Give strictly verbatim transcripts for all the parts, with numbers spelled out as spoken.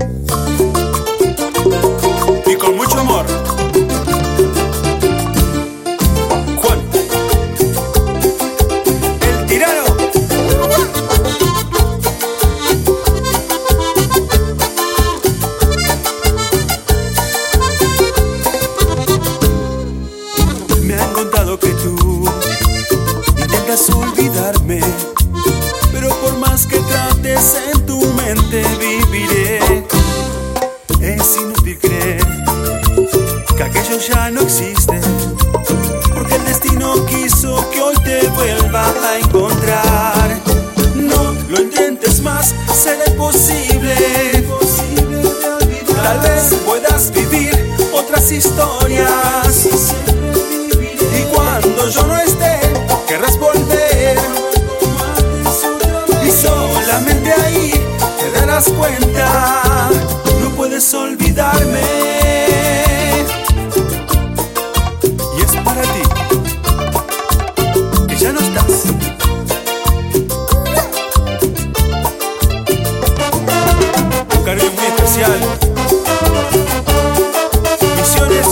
Y con mucho amor, Juan, el tirano. Me han contado que tú intentas olvidarme, pero por más que trates en tu mente viviré. Es inútil creer que aquello ya no existe, porque el destino quiso que hoy te vuelva a encontrar. No lo intentes más, será imposible. Tal vez puedas vivir otras historias, y cuando yo no esté querrás volver, y solamente ahí te darás cuenta. No puedes olvidarme, y es para ti que ya no estás. Un cariño muy especial. Misiones.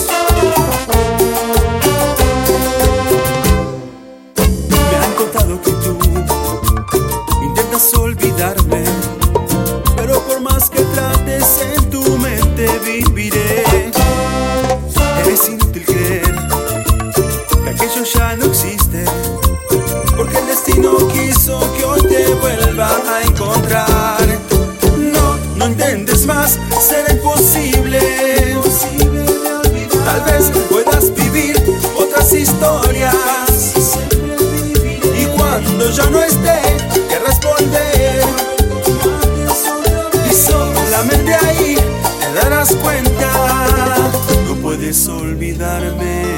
Me han contado que tú intentas olvidarme, pero por más que trates en tu mente viviré. Es inútil creer que aquello ya no existe, porque el destino quiso que hoy te vuelva a encontrar. No, no intentes más, será imposible. Tal vez puedas vivir otras historias, y cuando yo no esté querrás volver, y solamente ahí te darás cuenta. No puedes olvidarme.